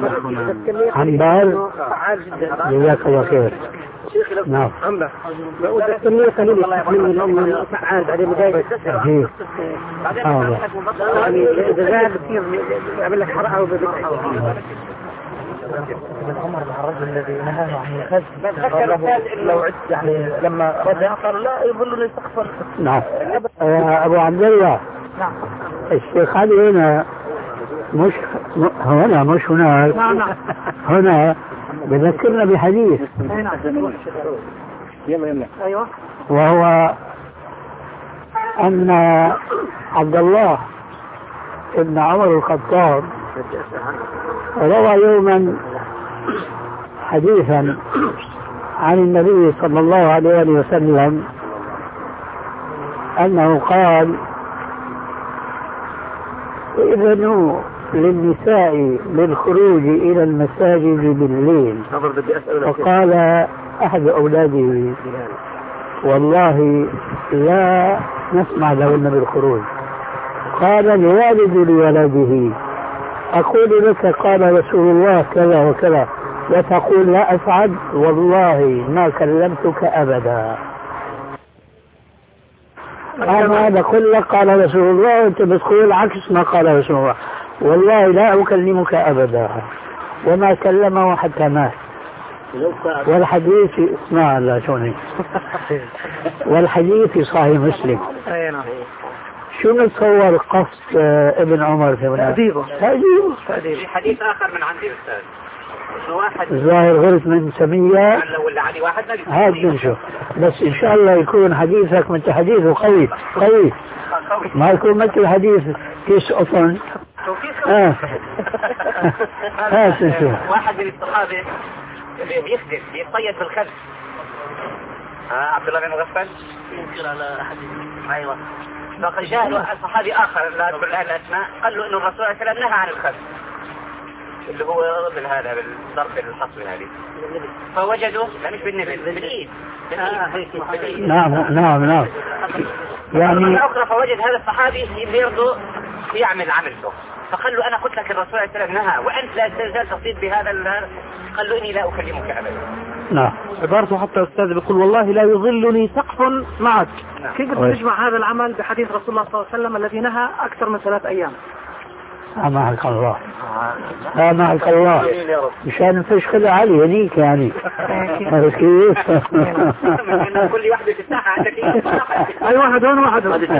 عنبر جزاك الله خير. نعم عنبر والتسمية قليل من الأم فعال بعدين بداية جيد. يعني إذا زاد كثير يعمل لك حرقة وبدقة. الأمر مع الرجل الذي نهاه عن الخذ لو عدت يعني لما رجع قال لا يظل يستغفر. نعم أبو عبد الله. نعم الشيخ علي هنا مش هنا مش هناك. نعم نعم هنا بذكرنا بحديث. يلا يلا أيوة. وهو أن عبد الله ابن عمر الخطاب روى يوما حديثا عن النبي صلى الله عليه وسلم أنه قال: إذنوا للنساء بالخروج إلى المساجد بالليل. وقال أحد أولاده: والله لا نسمع لهن بالخروج. قال الوالد لولده: أقول لك قال رسول الله كذا وكذا، وتقول لا أفعل، والله ما كلمتك أبدا. أنا بقول لك قال رسول الله وأنت بتقول عكس ما قال رسول الله. والله لا أكلمك أبدا، وما كلمه حتى مات. والحديث اسمع لا شوني والحديث في صحيح مسلم. شو نتصور قصد ابن عمر في هنا؟ تأديبه تأديبه. في حديث آخر من عندي أستاذ واحد الظاهر غلط من سمية ولا علي واحد هاد بنشوف، بس إن شاء الله يكون حديثك من حديثه قوي قوي، ما يكون مثل حديث كيس أطن. آه. هات نشوف. واحد من الصحابة بيخدم بيصيد بالخلف. آه عبد الله بن مغفل ينكر على أحد. أيوة. فقد جاء له صحابي آخر لا أذكر الآن الأسماء، قال له إنه الرسول صلى الله عليه وسلم نهى عن الخلف اللي هو ضد هذا بالضرب الحصر هذه، فوجدوا لا مش بالنبل بالإيد. نعم نعم نعم. يعني أخرى فوجد هذا الصحابي يرضى يعمل عملته، فقال له أنا قلت لك الرسول صلى الله عليه وسلم نهى وأنت لا تزال تصيد بهذا. قال له إني لا أكلمك أبدا. نعم. عبارته حتى أستاذ بيقول: والله لا يظلني سقف معك. كيف تجمع هذا العمل بحديث رسول الله صلى الله عليه وسلم الذي نهى أكثر من ثلاث أيام؟ معك الله لا معك الله مشان فيش خلع علي هنيك يعني. كيف كل واحدة في الساحة عندك أي واحد هون واحد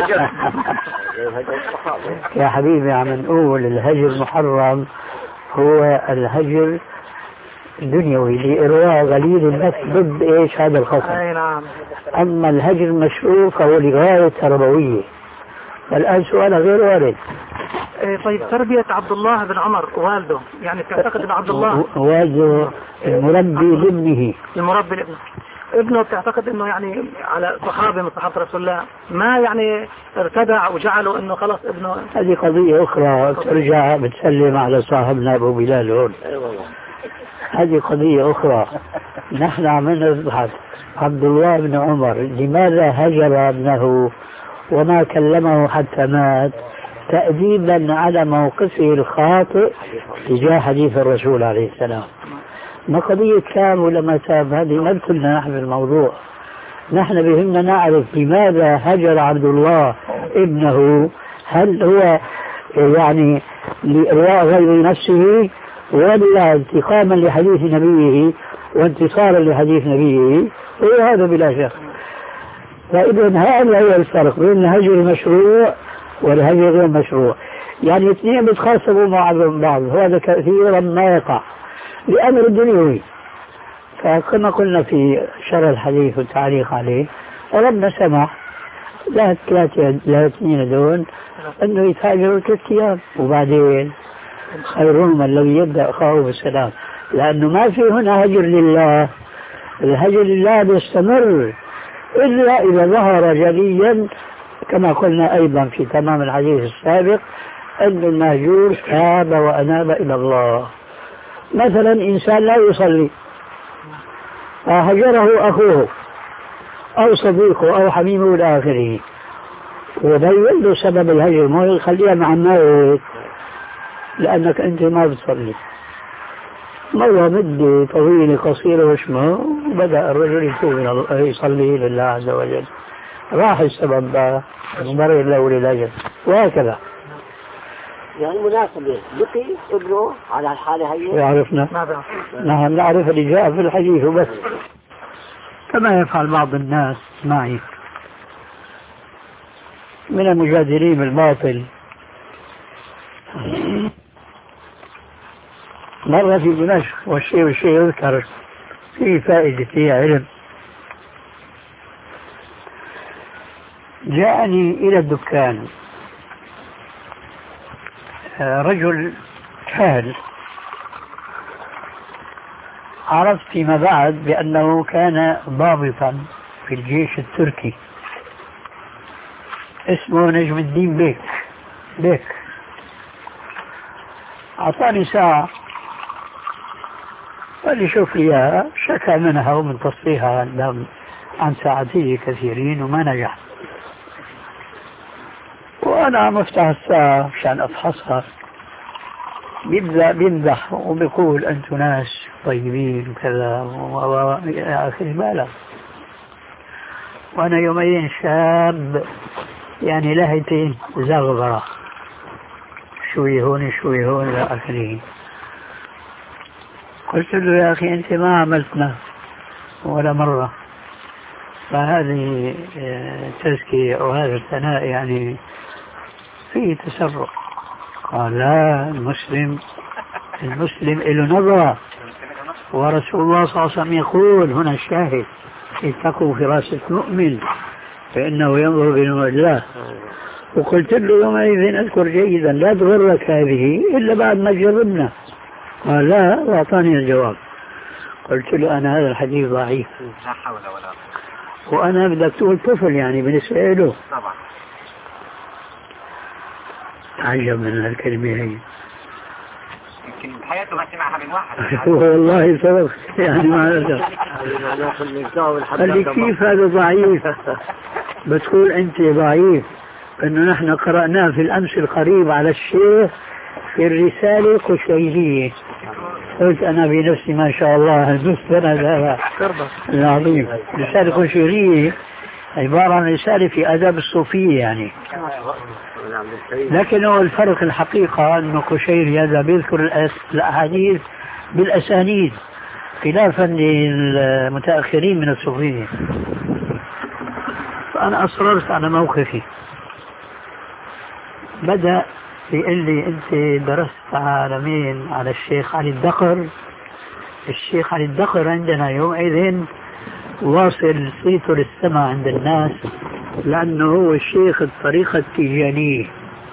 يا حبيبي عم نقول الهجر محرم هو الهجر دنيوي لإرواء غليل النفس ضد إيش هذا الخصم. أي نعم. أما الهجر مشروع فهو لغاية تربوية. الآن سؤال غير وارد. إيه طيب تربية عبد الله بن عمر والده، يعني تعتقد ان عبد الله والده المربي لابنه المربي لابنه ابنه تعتقد انه يعني على صحابه من صحابه رسول الله ما يعني ارتدع وجعله انه خلاص ابنه؟ هذه قضية أخرى ترجع بتسلم على صاحبنا أبو بلال هون. هذه قضية أخرى. نحن عم نبحث عبد الله بن عمر لماذا هجر ابنه وما كلمه حتى مات، تأديبا على موقفه الخاطئ تجاه حديث الرسول عليه السلام. ما قضية تاب ولا ما تاب، هذه ما بدنا نحن الموضوع. نحن بهمنا نعرف لماذا هجر عبد الله ابنه، هل هو يعني لإرواء غير نفسه ولا انتقاما لحديث نبيه وانتصارا لحديث نبيه؟ هو هذا بلا شك. فإذا هذا هو الفرق بين الهجر المشروع والهجر غير مشروع. يعني اثنين بيتخاصموا مع بعض، وهذا كثيرا ما يقع لأمر دنيوي. فكما قلنا في شرح الحديث والتعليق عليه، ربنا سمح لا ثلاثة لا اثنين دون أنه يتهاجروا ثلاث أيام، وبعدين خيرهم الذي يبدأ أخاه بالسلام، لأنه ما في هنا هجر لله. الهجر لله بيستمر إلا إذا ظهر جليا كما قلنا أيضا في تمام الحديث السابق أن المهجور تاب وأناب إلى الله. مثلا إنسان لا يصلي فهجره أخوه أو صديقه أو حميمه إلى آخره، وبين له سبب الهجر، ما يخليها مع الناس لأنك أنت ما بتصلي. مرة مدة طويلة قصيرة وشمه بدأ الرجل يتوب يصلي لله عز وجل، راح السبب بقى مبرر له للأجل، وهكذا. يعني مناسبة بقي ابنه على الحالة هي. يعرفنا نحن نعرف اللي جاء في الحديث وبس، كما يفعل بعض الناس معي من المجادلين بالباطل. مرة في دمشق والشيء والشيء يذكر فيه فائدة فيه علم، جاءني إلى الدكان رجل كاهل عرفت فيما بعد بأنه كان ضابطا في الجيش التركي اسمه نجم الدين بيك بيك أعطاني ساعة قال لي شوف لي شكى منها ومن تصفيها عن ساعتي كثيرين وما نجح. وأنا عم أفتح الساعة عشان أفحصها بيبدأ بيمدح وبيقول أنتم ناس طيبين وكذا وإلى آخره بالغ. وأنا يومين شاب يعني لهيتي زغبرة شوي هون شوي هون إلى آخره. قلت له يا أخي أنت ما عملتنا ولا مرة، فهذه تزكية أو هذا الثناء يعني فيه تسرع. قال لا، المسلم المسلم له نظرة، ورسول الله صلى الله عليه وسلم يقول هنا الشاهد اتقوا فراسة مؤمن فإنه ينظر بنور الله. وقلت له يومئذ أذكر جيدا لا تغرك هذه إلا بعد ما جربنا. قال لا، وأعطاني الجواب. قلت له أنا هذا الحديث ضعيف لا حول ولا قوة. وأنا بدك تقول طفل يعني بالنسبة له. طبعا تعجب من الكلمة هي، يمكن بحياته ما سمعها من واحد. والله سبق يعني ما أرجع. قال لي كيف هذا ضعيف؟ بتقول أنت ضعيف أنه نحن قرأناه في الأمس القريب على الشيخ في الرسالة قشيرية. قلت أنا بنفسي ما شاء الله المستند هذا العظيم. رسالة قشيرية عبارة عن رسالة في آداب الصوفية يعني، لكن هو الفرق الحقيقة أنه قشيري هذا بيذكر الأحاديث بالأسانيد خلافا للمتأخرين من الصوفية. فأنا أصررت على موقفي. بدأ يقول لي أنت درست على مين؟ على الشيخ علي الدقر. الشيخ علي الدقر عندنا يومئذ واصل صيته للسماء عند الناس لأنه هو الشيخ الطريقة التيجانية.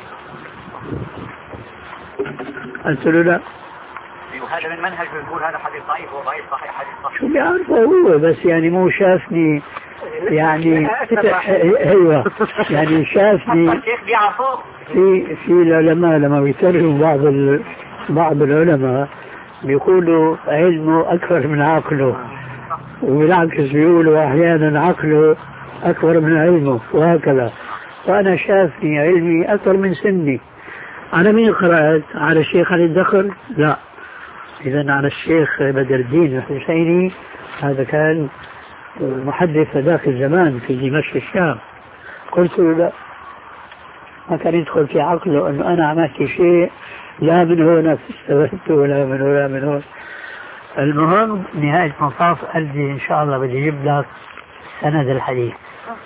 قلت له لا، وهذا من منهج يقول هذا حديث ضعيف وضعيف صحيح حديث صحيح. شو بيعرفه هو بس يعني مو شافني يعني ايوه يعني شافني الشيخ بيعرفه. في في العلماء لما بيترجموا بعض ال... بعض العلماء بيقولوا علمه أكثر من عقله، وبالعكس بيقولوا أحيانا عقله أكبر من علمه وهكذا. وأنا شافني علمي أكثر من سني. على مين قرأت؟ على الشيخ علي الدقر؟ لا، إذن على الشيخ بدر الدين الحسيني، هذا كان محدث ذاك الزمان في دمشق الشام. قلت له لا، ما كان يدخل في عقله أنه أنا عملت شيء لا من هنا استفدت ولا من هنا من هنا. المهم نهاية مطاف قال لي إن شاء الله بدي أجيب لك سند الحديث.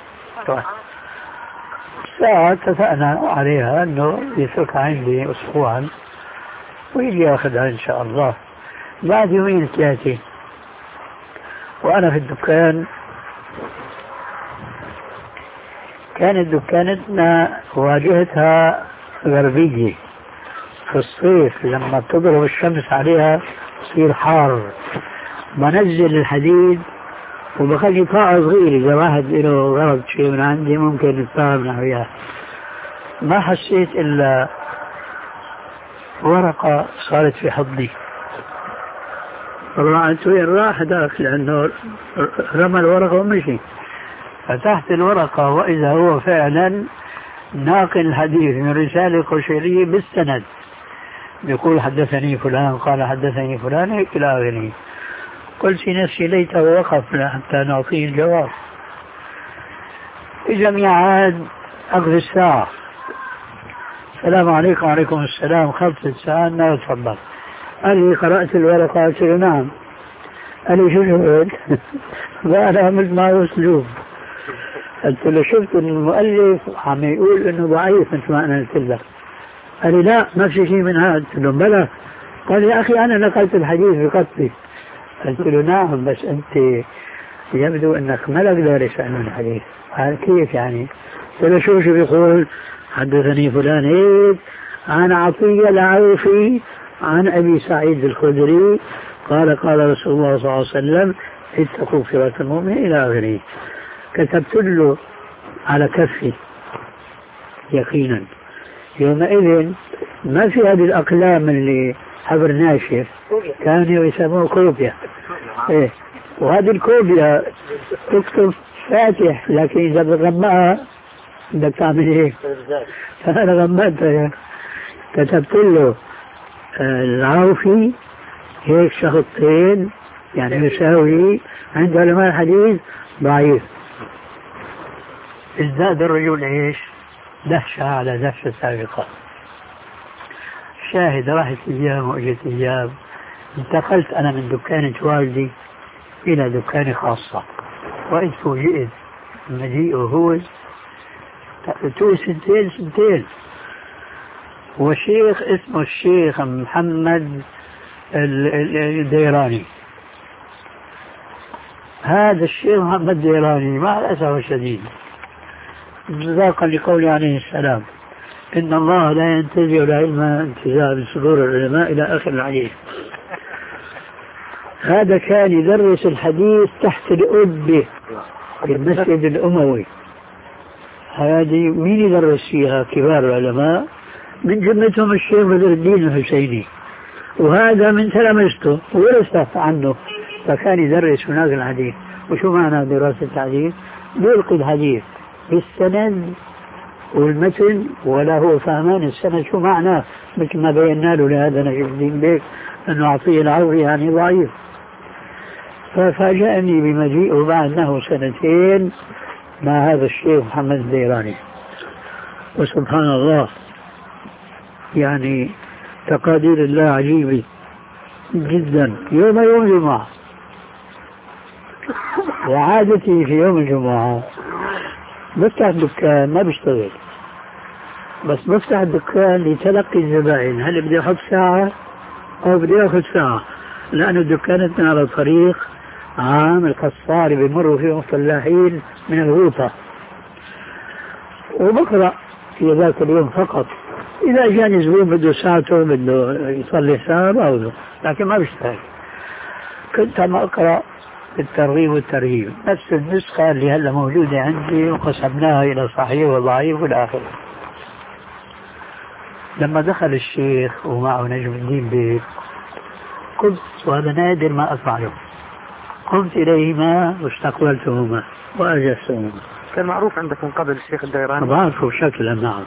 ساعة اتفقنا عليها أنه يتركها عندي أسبوعا ويجي ياخذها إن شاء الله. بعد يومين ثلاثة وأنا في الدكان، كانت دكانتنا واجهتها غربية في الصيف لما تضرب الشمس عليها تصير حار. بنزل الحديد وبخلي طاقة صغيرة إذا واحد له غرض شيء من عندي ممكن يتفاهم معه إياه. ما حسيت إلا ورقة صارت في حضني. رأيت وين راح ذاك لأنه رمى الورقة ومشي. فتحت الورقة وإذا هو فعلا ناقل الحديث من رسالة قشيرية بالسند، يقول حدثني فلان قال حدثني فلان إلى آخره. قلت في نفسي ليته وقف حتى نعطيه الجواب. إجا ميعاد أخذ الساعة. السلام عليكم. وعليكم السلام. خلصت الساعة أنا أتفضل. قال لي قرأت الورقة؟ قلت له نعم. قال لي شو شفت؟ فأنا عملت معه أسلوب. قلت له شفت المؤلف عم يقول إنه ضعيف مثل ما أنا قلت لك. قال لي لا ما في شيء من هذا. قلت له بلى. قال يا أخي أنا نقلت الحديث بقصدي. قلت له نعم بس أنت يبدو أنك ما لك دارس عن الحديث. قال كيف يعني؟ قلت له شو شو بيقول؟ حدثني فلان هيك عن عطية العوفي عن أبي سعيد الخدري قال قال رسول الله صلى الله عليه وسلم اتقوا فراق المؤمن إلى آخره. كتبت له على كفي يقينا. يومئذ ما في هذه الأقلام اللي حبر ناشف، كانوا يسموه كوبيا. إيه. وهذه الكوبيا تكتب فاتح، لكن إذا بتغمقها بدك تعمل إيه؟ فأنا غمقتها، كتبت له العوفي هيك شخطين يعني يساوي عند علماء الحديث ضعيف. ازداد الرجل ايش؟ دهشة على دهشة سابقة. شاهد راحت ايام واجت ايام، انتقلت انا من دكانة والدي الى دكانة خاصة، وإذ فوجئت مجيئه هو تو سنتين سنتين. وشيخ اسمه الشيخ محمد الديراني. هذا الشيخ محمد الديراني مع الأسف الشديد مصداقا لقول عليه السلام إن الله لا ينتزع العلم انتزاع بصدور العلماء إلى آخر الحديث. هذا كان يدرس الحديث تحت الأبة في المسجد الأموي. هذه مين يدرس فيها؟ كبار العلماء، من جملتهم الشيخ بدر الدين الحسيني، وهذا من تلامذته ورث عنه، فكان يدرس هناك الحديث. وشو معنى دراسة الحديث؟ يلقي الحديث بالسند والمتن ولا هو فهمان السند شو معناه، مثل ما بينا له لهذا نجم الدين بيك أنه عطيه العوري يعني ضعيف. ففاجأني بمجيئه بعد له سنتين مع هذا الشيخ محمد الديراني. وسبحان الله يعني تقادير الله عجيبة جدا. يوم يوم الجمعة، وعادتي في يوم الجمعة بفتح الدكان، ما بشتغل بس بفتح الدكان لتلقي الزبائن، هل بدي أحط ساعة أو بدي أخذ ساعة، لأن دكانتنا على طريق عام القصار بيمروا فيه فلاحين من الغوطة، وبقرأ في ذاك اليوم فقط. إذا جاني زبون بده ساعته بده يصلي ساعة بأخذه، لكن ما بشتغل. كنت ما أقرأ الترغيب والترهيب، نفس النسخة اللي هلا موجودة عندي وقسمناها إلى صحيح وضعيف والآخر. لما دخل الشيخ ومعه نجم الدين بيك قمت، وهذا نادر ما أفعله، قمت إليهما واستقبلتهما وأجلستهما. كان معروف عندك من قبل الشيخ الديراني؟ بعرفه شكلا نعم.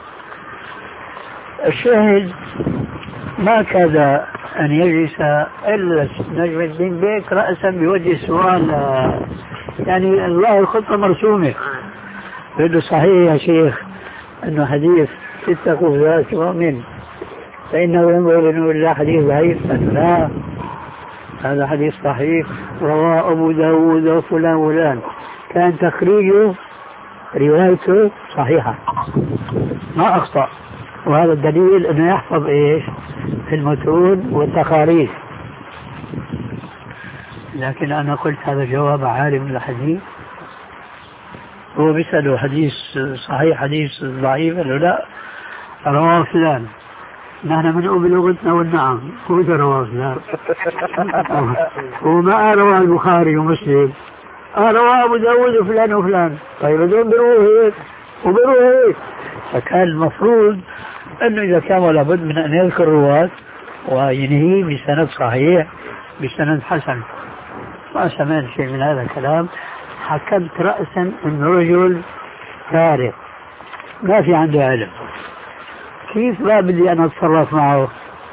الشاهد ما كاد أن يجلس إلا نجم الدين بيك رأسا بوجه سؤال، يعني الله الخطة مرسومة. يقول له صحيح يا شيخ أنه حديث اتقوا ذات مؤمن فإنه ينظر إنه إلا حديث ضعيف؟ لا، هذا حديث صحيح رواه أبو داود وفلان ولان، كان تخريجه روايته صحيحة ما أخطأ. وهذا الدليل أنه يحفظ إيش في المتون والتقارير. لكن أنا قلت هذا جواب عالم الحديث، هو بيسأله حديث صحيح حديث ضعيف؟ قال له لا، رواه فلان. نحن بنقول بلغتنا والنعم، هو رواه فلان وما رواه البخاري ومسلم، رواه أبو داود وفلان وفلان. طيب دون بيروه هيك وبيروه هيك. فكان المفروض أنه إذا كان لابد من أن يذكر رواة وينهي بسند صحيح بسند حسن. ما سمعت شيء من هذا الكلام. حكمت رأسا أن رجل فارغ ما في عنده علم، كيف ما بدي أنا أتصرف معه؟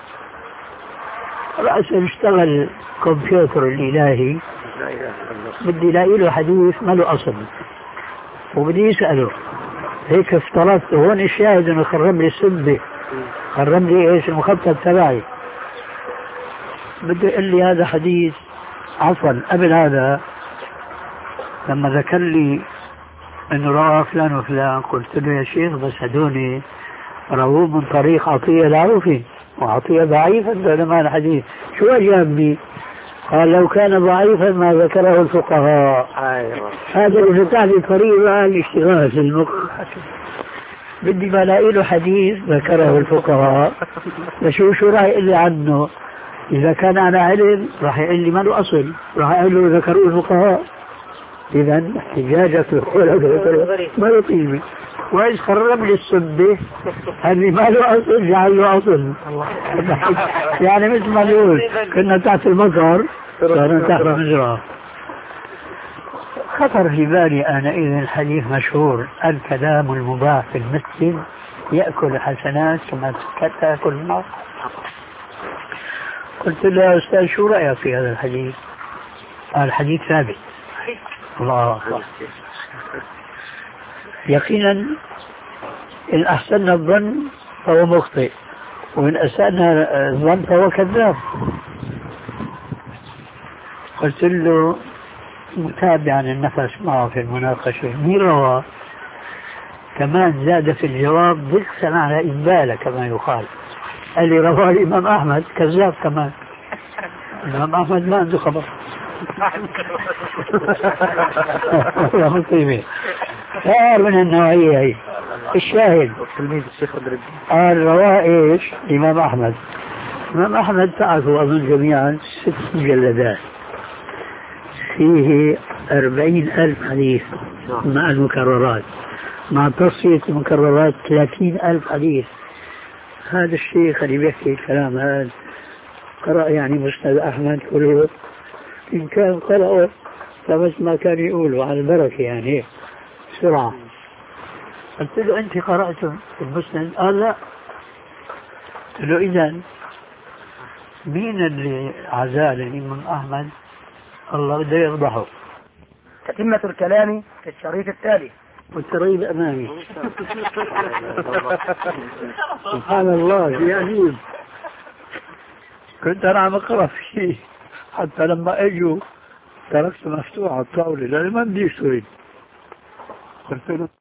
رأسا اشتغل كمبيوتر الإلهي، بدي لاقي له حديث ما له أصل وبدي يسأله. هيك افترضت هون الشاهد انه خرم لي السبة، خرم لي ايش المخطط تبعي. بده يقول لي هذا حديث. عفوا قبل هذا لما ذكر لي انه رواه فلان وفلان قلت له يا شيخ بس هدوني رواه من طريق عطية العوفي، وعطية ضعيفا علماء الحديث. شو أجابني؟ قال لو كان ضعيفا ما ذكره الفقهاء. أيوة. هذا اللي فتح لي طريقة الاشتغال في المخ. بدي ما لاقي له حديث ذكره الفقهاء، لشو شو راح يقول لي عنه؟ إذا كان على علم راح يقول لي ما له أصل، راح أقول له ذكروا الفقهاء. إذا احتجاجك ما له قيمة. وإذ خرب لي السبة اللي ما له أصل جعل له أصل. يعني مثل ما نقول كنا تحت المطر صارنا تحت المزرعة. خطر في بالي آنئذ الحديث مشهور: الكلام المباح في المسجد يأكل حسنات كما تأكل النار. قلت له يا أستاذ شو رأيك في هذا الحديث؟ قال الحديث ثابت. الله أكبر. يقينا إن أحسننا الظن فهو مخطئ، وإن أسأنا الظن فهو كذاب. قلت له متابعا النفس معه في المناقشة: مين روى؟ كمان زاد في الجواب ضغطا على إنبالة كما يقال. قال لي رواه الإمام أحمد. كذاب كمان. الإمام أحمد ما عنده خبر. يا مصيبة. صار من النوعية هي. الشاهد قال رواه إيش؟ الإمام أحمد. الإمام أحمد تعرفوا أظن جميعا ست مجلدات فيه أربعين ألف حديث مع المكررات، مع تصفية المكررات ثلاثين ألف حديث. هذا الشيخ اللي بيحكي الكلام هذا قرأ يعني مسند أحمد كله، إن كان قرأه فمثل ما كان يقولوا على البركة يعني بسرعة. قلت له أنت قرأت المسند؟ قال لا. قلت له إذن مين اللي عزال الإمام أحمد؟ الله بده يفضحه. تتمة الكلام في الشريط التالي. والترغيب أمامي. سبحان الله يعني كنت أنا عم أقرأ فيه حتى لما أجوا تركت مفتوح على الطاولة لأنه ما بدي أشتري. قلت له